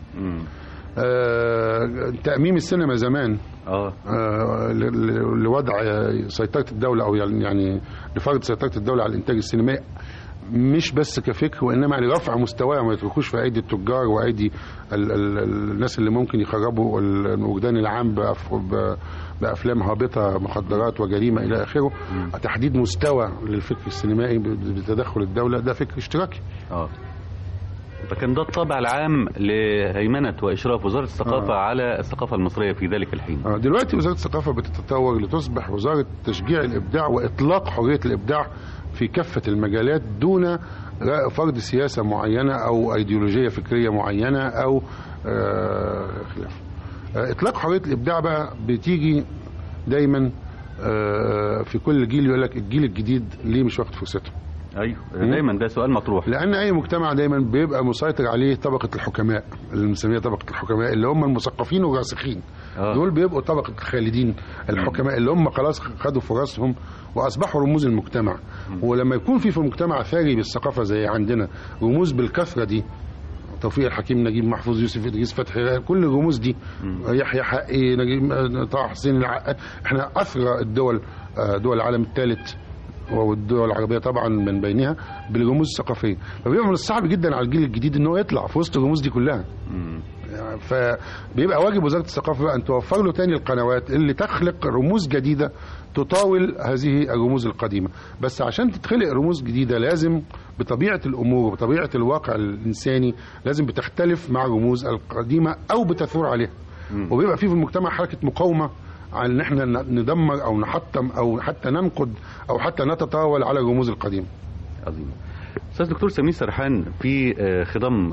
آه، تأميم السينما زمان آه. آه لوضع سيطرة الدولة أو يعني لفرض سيطرة الدولة على الإنتاج السينمائي، مش بس كفكر وإنما لرفع مستواه وما يتركوش في أيدي التجار وأيدي ال ال الناس اللي ممكن يخربوا الوجدان العام بأفلام هابطة مخدرات وجريمة إلى آخره. تحديد مستوى للفكر السينمائي بتدخل الدولة، ده فكر اشتراكي. آه. فكان ده الطابع العام لهيمنة وإشراف وزارة الثقافة آه. على الثقافة المصرية في ذلك الحين. آه دلوقتي وزارة الثقافة بتتطور لتصبح وزارة تشجيع الإبداع وإطلاق حرية الإبداع في كافة المجالات دون فرض سياسة معينة أو أيديولوجية فكرية معينة أو آه خلاف. آه إطلاق حرية الإبداع بقى بتيجي دايما آه في كل جيل يقول لك الجيل الجديد ليه مش واخد فرصته. ايوه دايما ده سؤال مطروح، لان اي مجتمع دايما بيبقى مسيطر عليه طبقه الحكماء اللي بنسميها طبقه الحكماء اللي هم المثقفين والراسخين. آه. دول بيبقوا طبقه الخالدين الحكماء اللي هم خلاص خدوا فرصهم واصبحوا رموز المجتمع. م. ولما يكون في في مجتمع ثري بالثقافه زي عندنا رموز بالكثره دي، توفيق الحكيم، نجيب محفوظ، يوسف إدريس، فتحي، كل الرموز دي، يحيى حقي، نجيب طه حسين العقاد، احنا اثرى الدول دول العالم الثالث والدول العربية طبعا من بينها بالرموز الثقافية. فبيبقى من الصعب جدا على الجيل الجديد ان هو يطلع في وسط الرموز دي كلها. يعني فبيبقى واجب وزارة الثقافة بقى ان توفر له تاني القنوات اللي تخلق رموز جديدة تطاول هذه الرموز القديمة. بس عشان تتخلق رموز جديدة لازم بطبيعة الأمور وبطبيعة الواقع الإنساني لازم بتختلف مع الرموز القديمة أو بتثور عليها. وبيبقى فيه في المجتمع حركة مقاومة على ان احنا ندمر او نحطم او حتى ننقد او حتى نتطاول على الرموز القديمه. عظيم. استاذ دكتور سمير سرحان، في خضم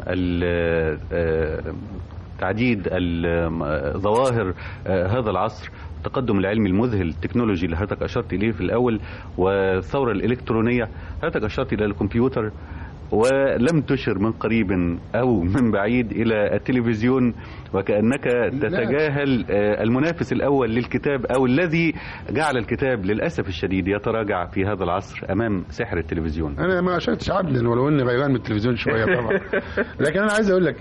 تعديد ظواهر هذا العصر، التقدم العلمي المذهل، التكنولوجي اللي حضرتك اشرت اليه في الاول، والثوره الالكترونيه، حضرتك اشرت الى الكمبيوتر، ولم تشر من قريب أو من بعيد إلى التلفزيون، وكأنك تتجاهل المنافس الأول للكتاب أو الذي جعل الكتاب للأسف الشديد يتراجع في هذا العصر أمام سحر التلفزيون. أنا ما أشرتش عبدا ولو إني غيران من التلفزيون شوية طبعا. لكن أنا عايز أقول لك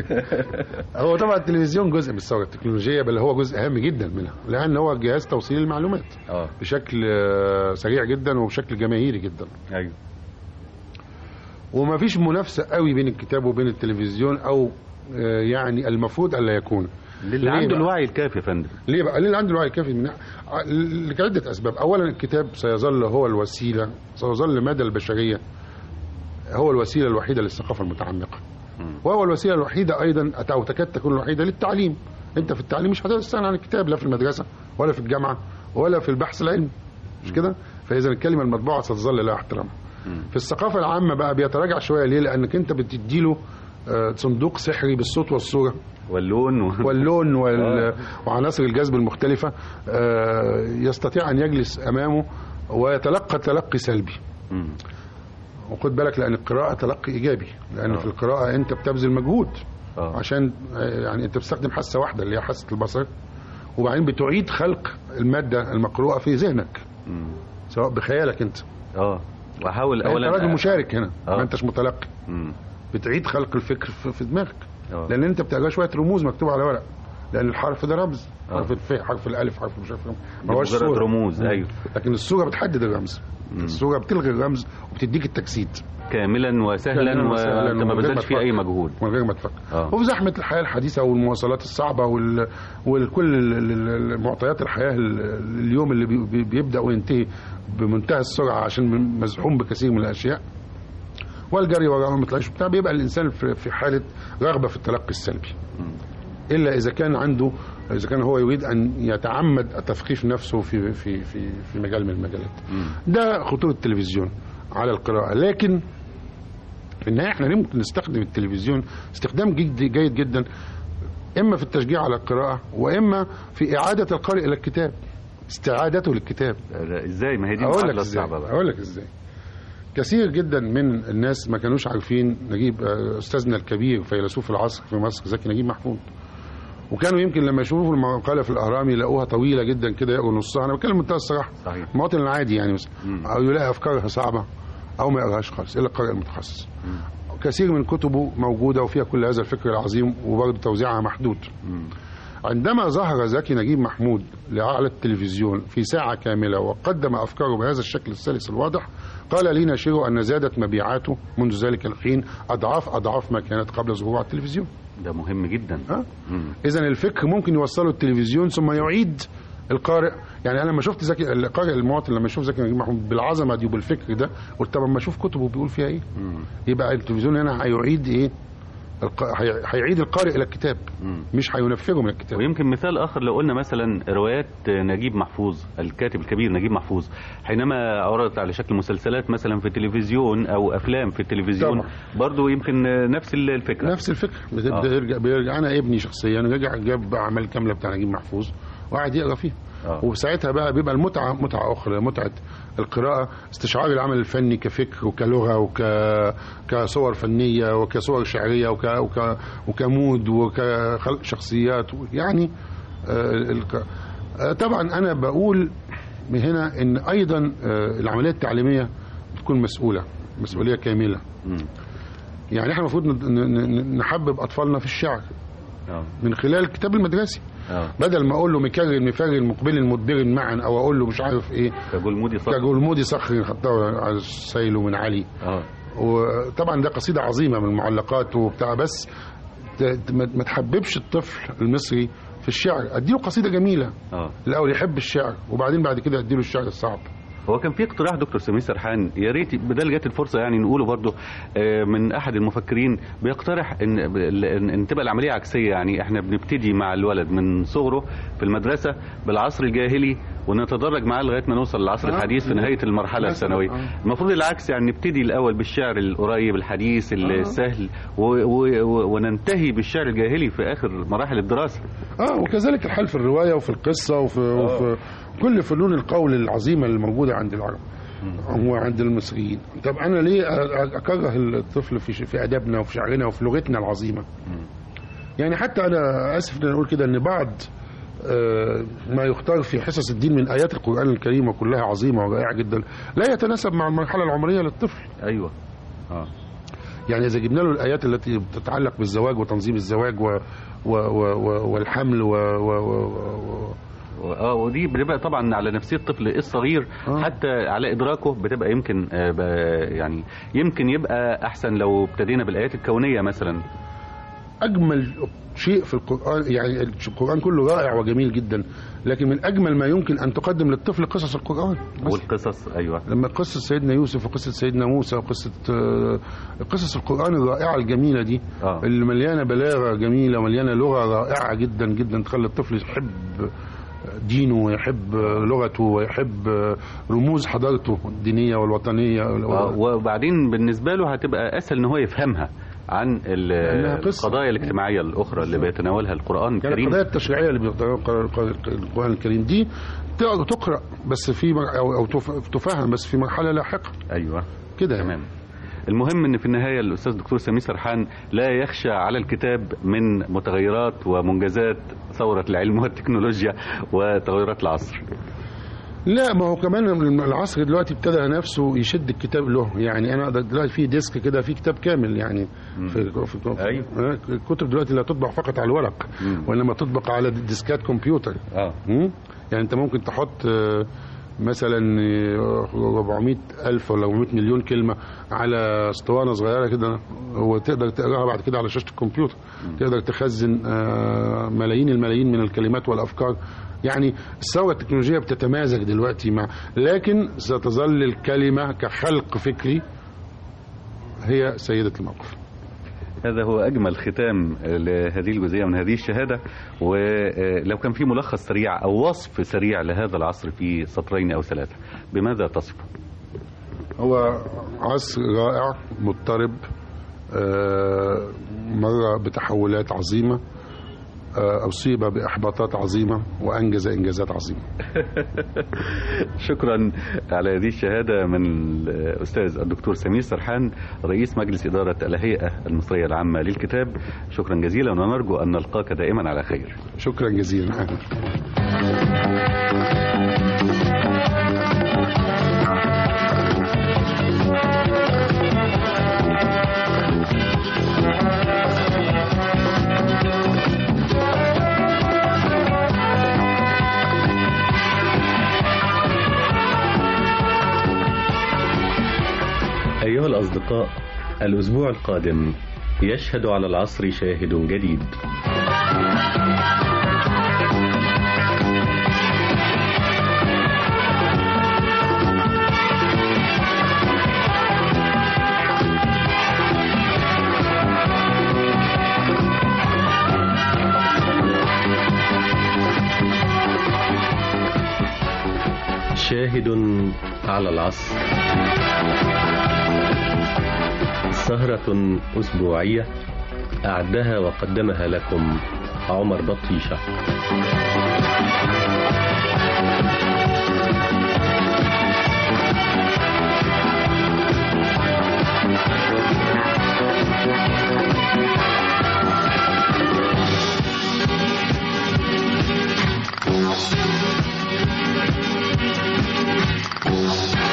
هو طبعا التلفزيون جزء من الثورة التكنولوجية، بل هو جزء أهم جدا منها، لأن هو جهاز توصيل المعلومات أوه. بشكل سريع جدا وبشكل جماهيري جدا. أيوه. وما فيش منافسة قوي بين الكتاب وبين التلفزيون، أو يعني المفروض ألا يكون. اللي عنده الوعي الكافي يا فندم. ليه بقى؟ اللي عنده الوعي الكافي من لعدة أسباب. أولا الكتاب سيظل هو الوسيلة، سيظل مدى البشرية هو الوسيلة الوحيدة للثقافة المتعمقة، وهو الوسيلة الوحيدة أيضا أو تكاد تكون الوحيدة للتعليم. أنت في التعليم مش هتستغنى عن الكتاب، لا في المدرسة ولا في الجامعة ولا في البحث العلمي، مش كده؟ فإذا الكلمة المطبوعة ستظل لها احترامها. في الثقافة العامة بقى بيتراجع شوية. ليه؟ لأنك أنت بتديله صندوق سحري بالصوت والصورة واللون و... واللون وال... وعناصر الجذب المختلفة، يستطيع أن يجلس أمامه ويتلقى تلقي سلبي. م. وخد بالك لأن القراءة تلقي إيجابي، لأن أوه. في القراءة أنت بتبذل مجهود أوه. عشان يعني أنت بتستخدم حاسة واحدة اللي هي حاسة البصر، وبعدين بتعيد خلق المادة المقروءة في ذهنك م. سواء بخيالك أنت. اه وحاول اولا انت راجل مشارك هنا أوه. ما انتش متلقي. مم. بتعيد خلق الفكر في دماغك أوه. لان انت بتقرا شويه رموز مكتوبه على ورق، لان الحرف ده رمز، حرف الف، حرف الالف، حرف مش عارف ما هوش صوره، رموز. ايوه. لكن الصوره بتحدد الرمز. مم. الصوره بتلغي الرمز وبتديك التجسيد كاملا وسهلا وانت ما بذلتش فيه اي مجهود من غير ما تفكر. وفي زحمه الحياه الحديثه والمواصلات الصعبه وال... والكل المعطيات الحياه اليوم اللي بي... بيبدا وينتهي بمنتهى السرعه عشان مزحوم بكثير من الاشياء والجري وراء ما تلاقيش بتاع، بيبقى الانسان في حاله رغبه في التلقي السلبي. الا اذا كان عنده، اذا كان هو يريد ان يتعمد تثقيف نفسه في في في في مجال من المجالات. ده خطوره التلفزيون على القراءه. لكن في النهايه احنا ممكن نستخدم التلفزيون استخدام جيد جيد جدا، اما في التشجيع على القراءه واما في اعاده القارئ الى الكتاب، استعادته للكتاب. ازاي؟ ما هي دي المعادله الصعبه بقى. اقول لك ازاي. كثير جدا من الناس ما كانوش عارفين نجيب استاذنا الكبير فيلسوف العصر في مصر زكي نجيب محفوظ، وكانوا يمكن لما يشوفوا المقاله في الاهرام يلاقوها طويله جدا كده يقروا نصها. انا بتكلم بمنتهى الصراحه، المواطن العادي يعني مثلا او يلاقي افكارها صعبه او ما يقراهاش خالص الا القارئ المتخصص. مم. كثير من كتبه موجوده وفيها كل هذا الفكر العظيم وبرضه توزيعها محدود. مم. عندما ظهر زكي نجيب محمود على التلفزيون في ساعه كامله وقدم افكاره بهذا الشكل السلس الواضح، قال لي ناشره ان زادت مبيعاته منذ ذلك الحين اضعاف اضعاف ما كانت قبل ظهوره على التلفزيون. ده مهم جدا. اذا الفكر ممكن يوصله التلفزيون ثم يعيد القارئ. يعني انا لما شفت زكي القارئ المواطن لما يشوف زكي نجيب محمود بالعظمه دي وبالفكر ده قلت طب اما اشوف كتبه بيقول فيها ايه. مم. يبقى التلفزيون هنا هيعيد ايه؟ هيعيد القارئ الى الكتاب، مم. مش هينفره من الكتاب. ويمكن مثال اخر لو قلنا مثلا روايات نجيب محفوظ الكاتب الكبير نجيب محفوظ حينما عرضت على شكل مسلسلات مثلا في التلفزيون او افلام في التلفزيون برضو يمكن نفس الفكره نفس الفكره بيرجع آه. بيرجع انا ابني شخصيا رجع جاب اعمال كامله بتاع نجيب محفوظ وقعد يقرا فيها. آه. وساعتها بقى بيبقى المتعه متعه اخرى، متعه القراءه، استشعار العمل الفني كفكر وكلغه وك كصور فنيه وكصور شعريه وك وك وكمود وكخلق شخصيات يعني. آه الك... آه طبعا انا بقول من هنا ان ايضا آه العمليه التعليميه بتكون مسؤوله مسؤوليه كامله. م. يعني احنا المفروض نحبب اطفالنا في الشعر آه. من خلال الكتاب المدرسي. آه. بدل ما اقول له مكرر مفرر مقبل مدبر معا، او اقول له مش عارف ايه كجلمودي صخر كجلمودي صخر حطه على سيله من علي. اه وطبعا ده قصيده عظيمه من المعلقات وبتاع، بس ما تحببش الطفل المصري في الشعر، اديله قصيده جميله اه الاول يحب الشعر، وبعدين بعد كده اديله الشعر الصعب. هو كان في اقتراح دكتور سمير سرحان، يا ريت بدل جت الفرصه يعني نقوله برضه، من احد المفكرين بيقترح ان ان تبقى العمليه عكسيه، يعني احنا بنبتدي مع الولد من صغره في المدرسه بالعصر الجاهلي ونتدرج معاه لغايه ما نوصل للعصر الحديث في نهايه المرحله الثانويه. المفروض العكس، يعني نبتدي الاول بالشعر القريب الحديث السهل وننتهي بالشعر الجاهلي في اخر مراحل الدراسه. اه وكذلك الحال في الروايه وفي القصه وفي, وفي كل فنون القول العظيمه اللي موجوده عند العرب وعند المصريين. طب انا ليه اكره الطفل في في ادبنا وفي شعرنا وفي لغتنا العظيمه؟ يعني حتى انا اسف ان اقول كده ان بعض ما يختار في حصص الدين من ايات القران الكريم وكلها عظيمه ورائعه جدا لا يتناسب مع المرحله العمريه للطفل. ايوه اه يعني اذا جبنا له الايات التي تتعلق بالزواج وتنظيم الزواج و و و والحمل و, و, و اه ودي بتبقى طبعا على نفسيه الطفل الصغير آه. حتى على ادراكه بتبقى يمكن آه يعني يمكن يبقى احسن لو ابتدينا بالايات الكونيه مثلا. اجمل شيء في القران، يعني القران كله رائع وجميل جدا، لكن من اجمل ما يمكن ان تقدم للطفل قصص القران. والقصص ايوه، لما قصه سيدنا يوسف وقصه سيدنا موسى وقصه آه قصص القران الرائعه الجميله دي آه. اللي مليانه بلاغه جميله ومليانه لغه رائعه جدا جدا تخلي الطفل يحب دينه ويحب لغته ويحب رموز حضارته الدينية والوطنية. وبعدين بالنسبة له هتبقى أسهل إن هو يفهمها عن القضايا الاجتماعية الأخرى اللي بيتناولها القرآن الكريم. يعني القضايا التشريعية اللي بيتناولها القرآن الكريم دي تقرأ بس في أو تفهم بس في مرحلة لاحقة. أيوة كده تمام. المهم ان في النهايه الاستاذ دكتور سمير سرحان لا يخشى على الكتاب من متغيرات ومنجزات ثوره العلم والتكنولوجيا وتغيرات العصر. لا ما هو كمان العصر دلوقتي ابتدى نفسه يشد الكتاب له، يعني انا اقدر دلوقتي في ديسك كده في كتاب كامل يعني في, في أيوة. الكتب دلوقتي لا تطبع فقط على الورق مم. وانما تطبق على ديسكات كمبيوتر. اه يعني انت ممكن تحط مثلا أربعمائة ألف ولا أربعمائة مليون كلمة على اسطوانة صغيرة كده وتقدر تقراها بعد كده على شاشة الكمبيوتر. تقدر تخزن ملايين الملايين من الكلمات والأفكار. يعني الثورة التكنولوجية بتتمازج دلوقتي مع، لكن ستظل الكلمة كخلق فكري هي سيدة الموقف. هذا هو أجمل ختام لهذه الجزئية من هذه الشهادة. ولو كان في ملخص سريع أو وصف سريع لهذا العصر في سطرين أو ثلاثة بماذا تصفه؟ هو عصر رائع مضطرب، مر بتحولات عظيمة، أصيب بإحباطات عظيمة وأنجز إنجازات عظيمة. شكرا على هذه الشهادة من الأستاذ الدكتور سمير سرحان رئيس مجلس إدارة الهيئة المصرية العامة للكتاب. شكرا جزيلا ونرجو أن نلقاك دائما على خير. شكرا جزيلا. أيها الأصدقاء، الأسبوع القادم يشهد على العصر شاهد جديد. شاهد على العصر، سهرة أسبوعية أعدها وقدمها لكم عمر بطيشة. We'll be right back.